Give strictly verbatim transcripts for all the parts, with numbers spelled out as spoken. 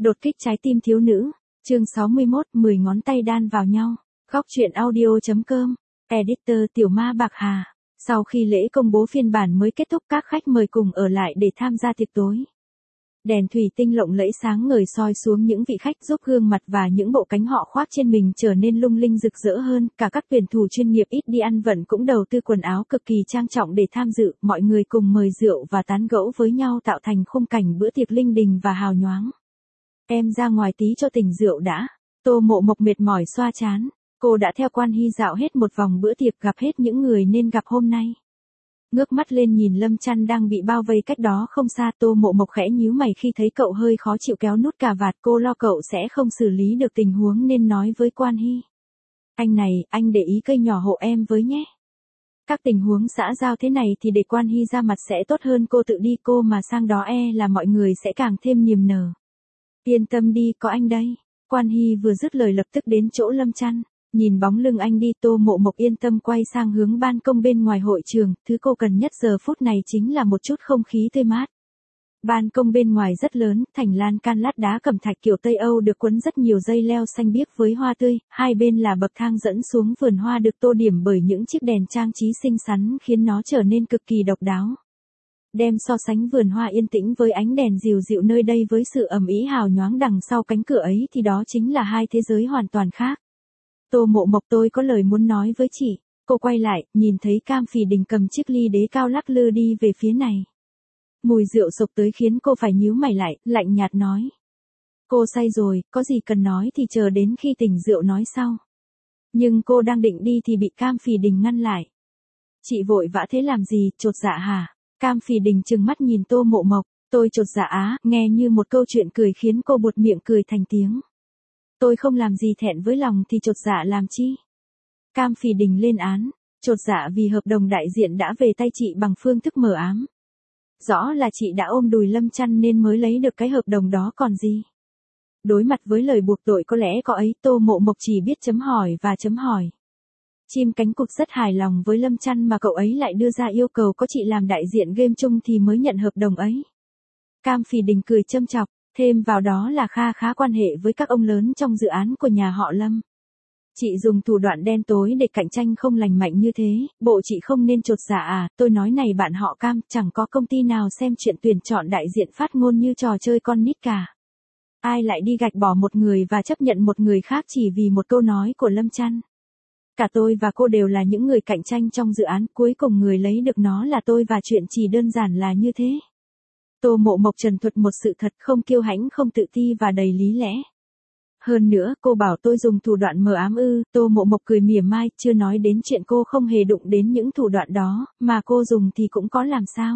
Đột kích trái tim thiếu nữ. Chương sáu mươi mốt, mười ngón tay đan vào nhau. Góc truyện audio.com. Editor Tiểu Ma Bạc Hà. Sau khi lễ công bố phiên bản mới kết thúc, các khách mời cùng ở lại để tham gia tiệc tối. Đèn thủy tinh lộng lẫy sáng ngời soi xuống những vị khách, giúp gương mặt và những bộ cánh họ khoác trên mình trở nên lung linh rực rỡ hơn. Cả các tuyển thủ chuyên nghiệp ít đi ăn vận cũng đầu tư quần áo cực kỳ trang trọng để tham dự. Mọi người cùng mời rượu và tán gẫu với nhau tạo thành khung cảnh bữa tiệc linh đình và hào nhoáng. Em ra ngoài tí cho tỉnh rượu đã. Tô Mộ Mộc mệt mỏi xoa trán. Cô đã theo Quan Hy dạo hết một vòng bữa tiệc, gặp hết những người nên gặp hôm nay. Ngước mắt lên nhìn Lâm Chăn đang bị bao vây cách đó không xa. Tô Mộ Mộc khẽ nhíu mày khi thấy cậu hơi khó chịu kéo nút cà vạt. Cô lo cậu sẽ không xử lý được tình huống nên nói với Quan Hy. Anh này, anh để ý cây nhỏ hộ em với nhé. Các tình huống xã giao thế này thì để Quan Hy ra mặt sẽ tốt hơn, cô tự đi, cô mà sang đó e là mọi người sẽ càng thêm niềm nở. Yên tâm đi, có anh đây. Quan Hy vừa dứt lời lập tức đến chỗ Lâm Chăn. Nhìn bóng lưng anh đi, Tô Mộ Mộc yên tâm quay sang hướng ban công bên ngoài hội trường. Thứ cô cần nhất giờ phút này chính là một chút không khí tươi mát. Ban công bên ngoài rất lớn, thành lan can lát đá cẩm thạch kiểu Tây Âu được quấn rất nhiều dây leo xanh biếc với hoa tươi. Hai bên là bậc thang dẫn xuống vườn hoa được tô điểm bởi những chiếc đèn trang trí xinh xắn khiến nó trở nên cực kỳ độc đáo. Đem so sánh vườn hoa yên tĩnh với ánh đèn dịu dịu nơi đây với sự ầm ĩ hào nhoáng đằng sau cánh cửa ấy thì đó chính là hai thế giới hoàn toàn khác. Tô Mộ Mộc, tôi có lời muốn nói với chị. Cô quay lại, nhìn thấy Cam Phỉ Đình cầm chiếc ly đế cao lắc lư đi về phía này. Mùi rượu sộc tới khiến cô phải nhíu mày lại, lạnh nhạt nói. Cô say rồi, có gì cần nói thì chờ đến khi tỉnh rượu nói sau. Nhưng cô đang định đi thì bị Cam Phỉ Đình ngăn lại. Chị vội vã thế làm gì, chột dạ hả? Cam Phỉ Đình trừng mắt nhìn Tô Mộ Mộc. Tôi chột dạ á, nghe như một câu chuyện cười khiến cô buột miệng cười thành tiếng. Tôi không làm gì thẹn với lòng thì chột dạ làm chi? Cam Phỉ Đình lên án. Chột dạ vì hợp đồng đại diện đã về tay chị bằng phương thức mờ ám. Rõ là chị đã ôm đùi Lâm Chăn nên mới lấy được cái hợp đồng đó còn gì. Đối mặt với lời buộc tội có lẽ có ấy, Tô Mộ Mộc chỉ biết chấm hỏi và chấm hỏi. Chim cánh cụt rất hài lòng với Lâm Chăn mà cậu ấy lại đưa ra yêu cầu có chị làm đại diện game chung thì mới nhận hợp đồng ấy. Cam Phỉ Đình cười châm chọc, thêm vào đó là kha khá quan hệ với các ông lớn trong dự án của nhà họ Lâm. Chị dùng thủ đoạn đen tối để cạnh tranh không lành mạnh như thế, bộ chị không nên chột dạ à? Tôi nói này bạn họ Cam, chẳng có công ty nào xem chuyện tuyển chọn đại diện phát ngôn như trò chơi con nít cả. Ai lại đi gạch bỏ một người và chấp nhận một người khác chỉ vì một câu nói của Lâm Chăn? Cả tôi và cô đều là những người cạnh tranh trong dự án, cuối cùng người lấy được nó là tôi và chuyện chỉ đơn giản là như thế. Tô Mộ Mộc trần thuật một sự thật, không kiêu hãnh, không tự ti và đầy lý lẽ. Hơn nữa, cô bảo tôi dùng thủ đoạn mờ ám ư? Tô Mộ Mộc cười mỉa mai, chưa nói đến chuyện cô không hề đụng đến những thủ đoạn đó, mà cô dùng thì cũng có làm sao?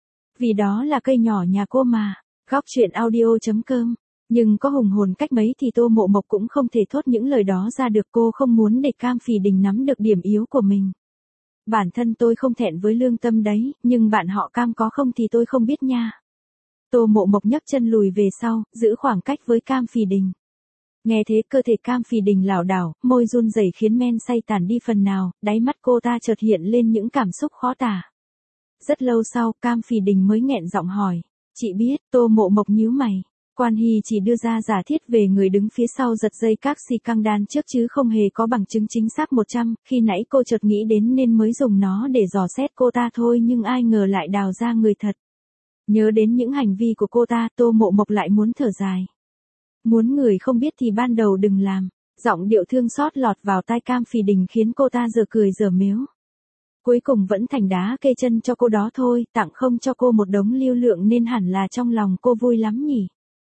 Vì đó là cây nhỏ nhà cô mà. Góc truyện audio.com. Nhưng có hùng hồn cách mấy thì Tô Mộ Mộc cũng không thể thốt những lời đó ra được, cô không muốn để Cam Phỉ Đình nắm được điểm yếu của mình. Bản thân tôi không thẹn với lương tâm đấy, nhưng bạn họ Cam có không thì tôi không biết nha. Tô Mộ Mộc nhấc chân lùi về sau, giữ khoảng cách với Cam Phỉ Đình. Nghe thế cơ thể Cam Phỉ Đình lảo đảo, môi run rẩy khiến men say tản đi phần nào, đáy mắt cô ta chợt hiện lên những cảm xúc khó tả. Rất lâu sau, Cam Phỉ Đình mới nghẹn giọng hỏi. Chị biết. Tô Mộ Mộc nhíu mày. Quan Hy chỉ đưa ra giả thiết về người đứng phía sau giật dây các xì căng đan trước chứ không hề có bằng chứng chính xác một trăm, khi nãy cô chợt nghĩ đến nên mới dùng nó để dò xét cô ta thôi, nhưng ai ngờ lại đào ra người thật. Nhớ đến những hành vi của cô ta, Tô Mộ Mộc lại muốn thở dài. Muốn người không biết thì ban đầu đừng làm. Giọng điệu thương xót lọt vào tai Cam Phỉ Đình khiến cô ta giờ cười giờ mếu. Cuối cùng vẫn thành đá kê chân cho cô đó thôi, tặng không cho cô một đống lưu lượng nên hẳn là trong lòng cô vui lắm nhỉ.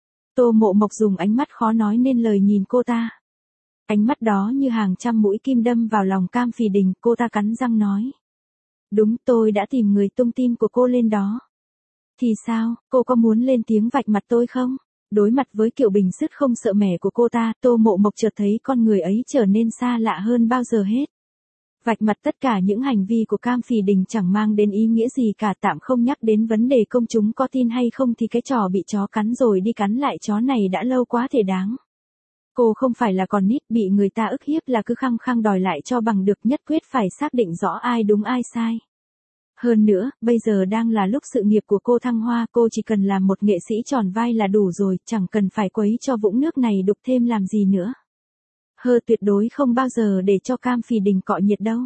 Tô Mộ Mộc dùng ánh mắt khó nói nên lời nhìn cô ta. Ánh mắt đó như hàng trăm mũi kim đâm vào lòng Cam Phỉ Đình, cô ta cắn răng nói. Đúng, tôi đã tìm người tung tin của cô lên đó. Thì sao, cô có muốn lên tiếng vạch mặt tôi không? Đối mặt với kiểu bình sứt không sợ mẻ của cô ta, Tô Mộ Mộc chợt thấy con người ấy trở nên xa lạ hơn bao giờ hết. Vạch mặt tất cả những hành vi của Cam Phỉ Đình chẳng mang đến ý nghĩa gì cả, tạm không nhắc đến vấn đề công chúng có tin hay không thì cái trò bị chó cắn rồi đi cắn lại chó này đã lâu quá thể đáng. Cô không phải là con nít bị người ta ức hiếp là cứ khăng khăng đòi lại cho bằng được, nhất quyết phải xác định rõ ai đúng ai sai. Hơn nữa, bây giờ đang là lúc sự nghiệp của cô thăng hoa, cô chỉ cần làm một nghệ sĩ tròn vai là đủ rồi, chẳng cần phải quấy cho vũng nước này đục thêm làm gì nữa. Hơ tuyệt đối không bao giờ để cho Cam Phì Đình cọ nhiệt đâu.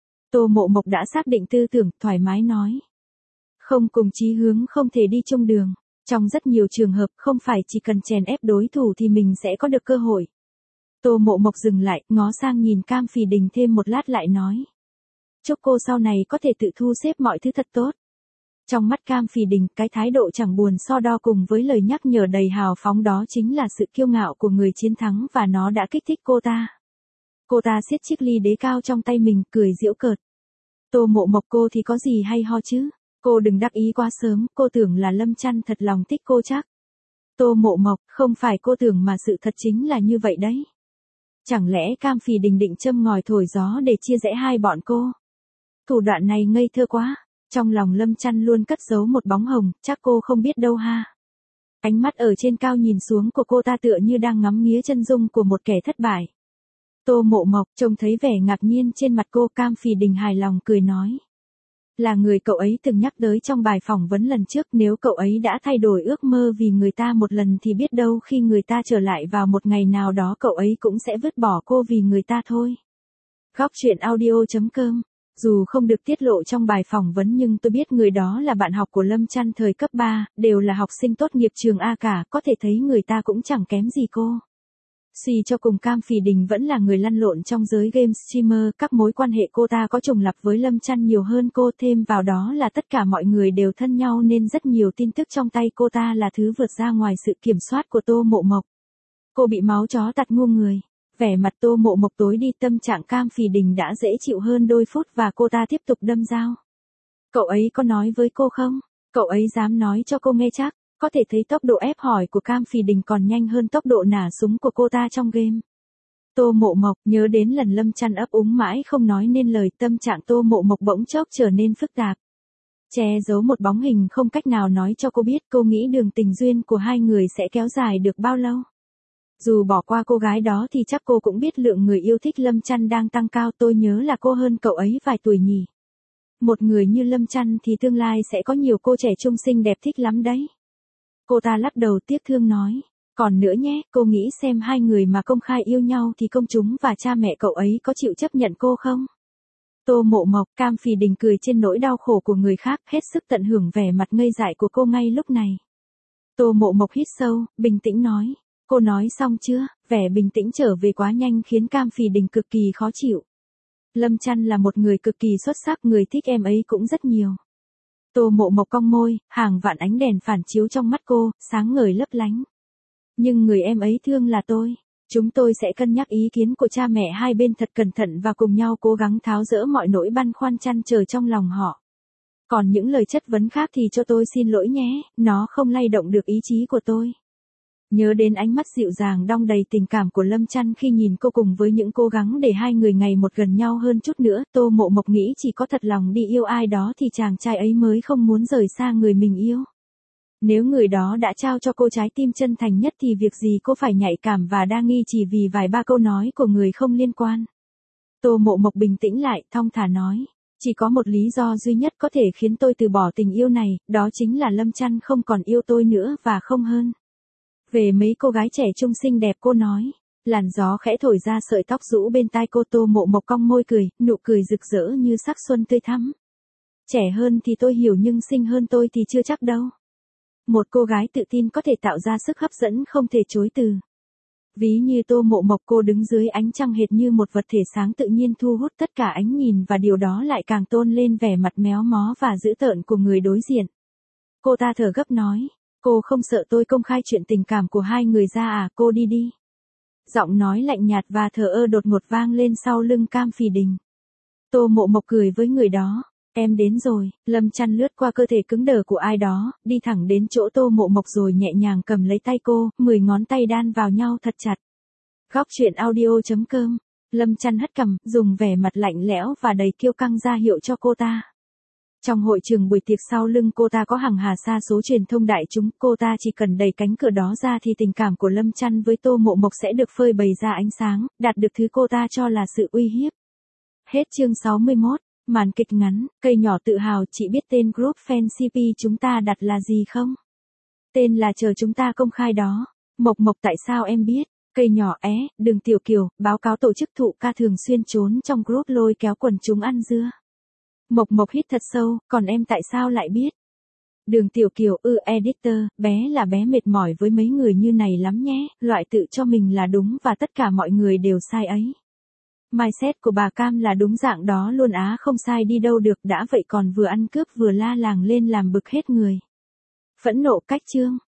Tô Mộ Mộc đã xác định tư tưởng, thoải mái nói. Không cùng chí hướng không thể đi chung đường. Trong rất nhiều trường hợp không phải chỉ cần chèn ép đối thủ thì mình sẽ có được cơ hội. Tô Mộ Mộc dừng lại, ngó sang nhìn Cam Phì Đình thêm một lát lại nói. Chúc cô sau này có thể tự thu xếp mọi thứ thật tốt. Trong mắt Cam Phì Đình, cái thái độ chẳng buồn so đo cùng với lời nhắc nhở đầy hào phóng đó chính là sự kiêu ngạo của người chiến thắng và nó đã kích thích cô ta. Cô ta siết chiếc ly đế cao trong tay mình, cười giễu cợt. Tô Mộ Mộc cô thì có gì hay ho chứ? Cô đừng đắc ý quá sớm, cô tưởng là Lâm Chăn thật lòng thích cô chắc. Tô Mộ Mộc, không phải cô tưởng mà sự thật chính là như vậy đấy. Chẳng lẽ Cam Phì Đình định châm ngòi thổi gió để chia rẽ hai bọn cô? Thủ đoạn này ngây thơ quá. Trong lòng Lâm Chăn luôn cất giấu một bóng hồng, chắc cô không biết đâu ha. Ánh mắt ở trên cao nhìn xuống của cô ta tựa như đang ngắm nghía chân dung của một kẻ thất bại. Tô Mộ Mộc trông thấy vẻ ngạc nhiên trên mặt cô, Cam Phì Đình hài lòng cười nói. Là người cậu ấy từng nhắc tới trong bài phỏng vấn lần trước, nếu cậu ấy đã thay đổi ước mơ vì người ta một lần thì biết đâu khi người ta trở lại vào một ngày nào đó cậu ấy cũng sẽ vứt bỏ cô vì người ta thôi. Góc truyện audio chấm com. Dù không được tiết lộ trong bài phỏng vấn nhưng tôi biết người đó là bạn học của Lâm Chăn thời cấp ba, đều là học sinh tốt nghiệp trường A cả, có thể thấy người ta cũng chẳng kém gì cô. Suy cho cùng Cam Phì Đình vẫn là người lăn lộn trong giới game streamer, các mối quan hệ cô ta có trùng lặp với Lâm Chăn nhiều hơn cô, thêm vào đó là tất cả mọi người đều thân nhau nên rất nhiều tin tức trong tay cô ta là thứ vượt ra ngoài sự kiểm soát của Tô Mộ Mộc. Cô bị máu chó tạt ngu người. Vẻ mặt Tô Mộ Mộc tối đi, tâm trạng Cam Phì Đình đã dễ chịu hơn đôi phút và cô ta tiếp tục đâm dao. Cậu ấy có nói với cô không? Cậu ấy dám nói cho cô nghe chắc. Có thể thấy tốc độ ép hỏi của Cam Phì Đình còn nhanh hơn tốc độ nả súng của cô ta trong game. Tô Mộ Mộc nhớ đến lần Lâm Chăn ấp úng mãi không nói nên lời, tâm trạng Tô Mộ Mộc bỗng chốc trở nên phức tạp. Che giấu một bóng hình không cách nào nói cho cô biết cô nghĩ đường tình duyên của hai người sẽ kéo dài được bao lâu. Dù bỏ qua cô gái đó thì chắc cô cũng biết lượng người yêu thích Lâm Chăn đang tăng cao, tôi nhớ là cô hơn cậu ấy vài tuổi nhỉ. Một người như Lâm Chăn thì tương lai sẽ có nhiều cô trẻ trung xinh đẹp thích lắm đấy. Cô ta lắc đầu tiếc thương nói, còn nữa nhé, cô nghĩ xem hai người mà công khai yêu nhau thì công chúng và cha mẹ cậu ấy có chịu chấp nhận cô không? Tô Mộ Mộc, Cam Phì Đình cười trên nỗi đau khổ của người khác, hết sức tận hưởng vẻ mặt ngây dại của cô ngay lúc này. Tô Mộ Mộc hít sâu, bình tĩnh nói. Cô nói xong chưa? Vẻ bình tĩnh trở về quá nhanh khiến Cam Phì Đình cực kỳ khó chịu. Lâm Chăn là một người cực kỳ xuất sắc, người thích em ấy cũng rất nhiều. Tô Mộ Mộc cong môi, hàng vạn ánh đèn phản chiếu trong mắt cô, sáng ngời lấp lánh. Nhưng người em ấy thương là tôi. Chúng tôi sẽ cân nhắc ý kiến của cha mẹ hai bên thật cẩn thận và cùng nhau cố gắng tháo dỡ mọi nỗi băn khoăn trăn trở trong lòng họ. Còn những lời chất vấn khác thì cho tôi xin lỗi nhé, nó không lay động được ý chí của tôi. Nhớ đến ánh mắt dịu dàng đong đầy tình cảm của Lâm Chăn khi nhìn cô cùng với những cố gắng để hai người ngày một gần nhau hơn chút nữa, Tô Mộ Mộc nghĩ chỉ có thật lòng đi yêu ai đó thì chàng trai ấy mới không muốn rời xa người mình yêu. Nếu người đó đã trao cho cô trái tim chân thành nhất thì việc gì cô phải nhạy cảm và đa nghi chỉ vì vài ba câu nói của người không liên quan. Tô Mộ Mộc bình tĩnh lại, thong thả nói, chỉ có một lý do duy nhất có thể khiến tôi từ bỏ tình yêu này, đó chính là Lâm Chăn không còn yêu tôi nữa và không hơn. Về mấy cô gái trẻ trung xinh đẹp cô nói, làn gió khẽ thổi ra sợi tóc rũ bên tai cô. Tô Mộ Mộc cong môi cười, nụ cười rực rỡ như sắc xuân tươi thắm. Trẻ hơn thì tôi hiểu nhưng xinh hơn tôi thì chưa chắc đâu. Một cô gái tự tin có thể tạo ra sức hấp dẫn không thể chối từ. Ví như Tô Mộ Mộc, cô đứng dưới ánh trăng hệt như một vật thể sáng tự nhiên thu hút tất cả ánh nhìn và điều đó lại càng tôn lên vẻ mặt méo mó và dữ tợn của người đối diện. Cô ta thở gấp nói. Cô không sợ tôi công khai chuyện tình cảm của hai người ra à, cô đi đi. Giọng nói lạnh nhạt và thờ ơ đột ngột vang lên sau lưng Cam Phì Đình. Tô Mộ Mộc cười với người đó. Em đến rồi. Lâm Chăn lướt qua cơ thể cứng đờ của ai đó, đi thẳng đến chỗ Tô Mộ Mộc rồi nhẹ nhàng cầm lấy tay cô, mười ngón tay đan vào nhau thật chặt. Góc truyện audio chấm com. Lâm Chăn hất cằm, dùng vẻ mặt lạnh lẽo và đầy kiêu căng ra hiệu cho cô ta. Trong hội trường buổi tiệc sau lưng cô ta có hàng hà sa số truyền thông đại chúng, cô ta chỉ cần đẩy cánh cửa đó ra thì tình cảm của Lâm Chăn với Tô Mộ Mộc sẽ được phơi bày ra ánh sáng, đạt được thứ cô ta cho là sự uy hiếp. Hết chương sáu mươi mốt. Màn kịch ngắn, cây nhỏ tự hào, chị biết tên group fan xê pê chúng ta đặt là gì không? Tên là chờ chúng ta công khai đó. Mộc Mộc tại sao em biết? Cây nhỏ é, Đường Tiểu Kiều, báo cáo tổ chức thụ ca thường xuyên trốn trong group lôi kéo quần chúng ăn dưa. Mộc Mộc hít thật sâu, còn em tại sao lại biết? Đường Tiểu Kiều, ư editor, bé là bé mệt mỏi với mấy người như này lắm nhé, loại tự cho mình là đúng và tất cả mọi người đều sai ấy. Mindset của bà Cam là đúng dạng đó luôn á, không sai đi đâu được, đã vậy còn vừa ăn cướp vừa la làng lên làm bực hết người. Phẫn nộ cách chương.